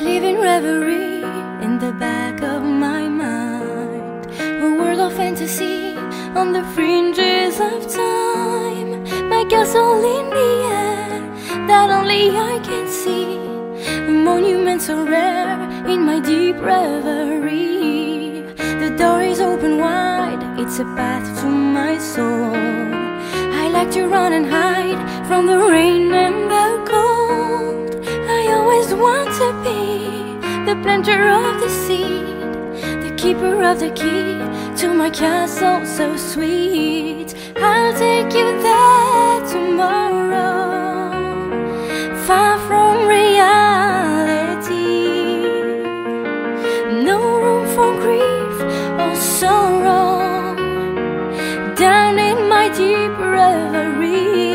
live in reverie in the back of my mind, a world of fantasy on the fringes of time. My castle in the air that only I can see, a monument so rare in my deep reverie. The door is open wide, it's a path to my soul. I like to run and hide from the rain and the cold. I always want to be the planter of the seed, the keeper of the key to my castle so sweet. I'll take you there tomorrow, far from reality. No room for grief or sorrow, down in my deep reverie.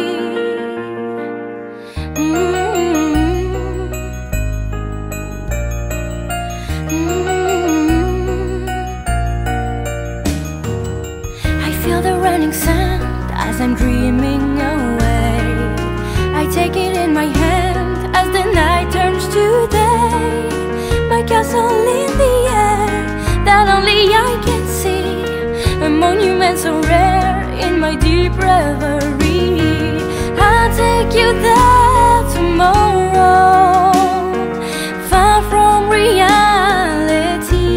I feel the running sound as I'm dreaming away. I take it in my hand as the night turns to day. My castle in the air that only I can see, a monument so rare in my deep reverie. I'll take you there tomorrow, far from reality.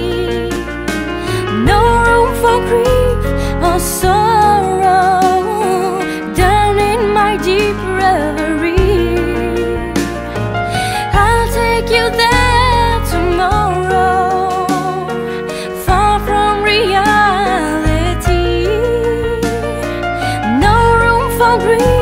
No room for grief or sorrow, down in my deep reverie. I'll take you there tomorrow, far from reality. No room for grief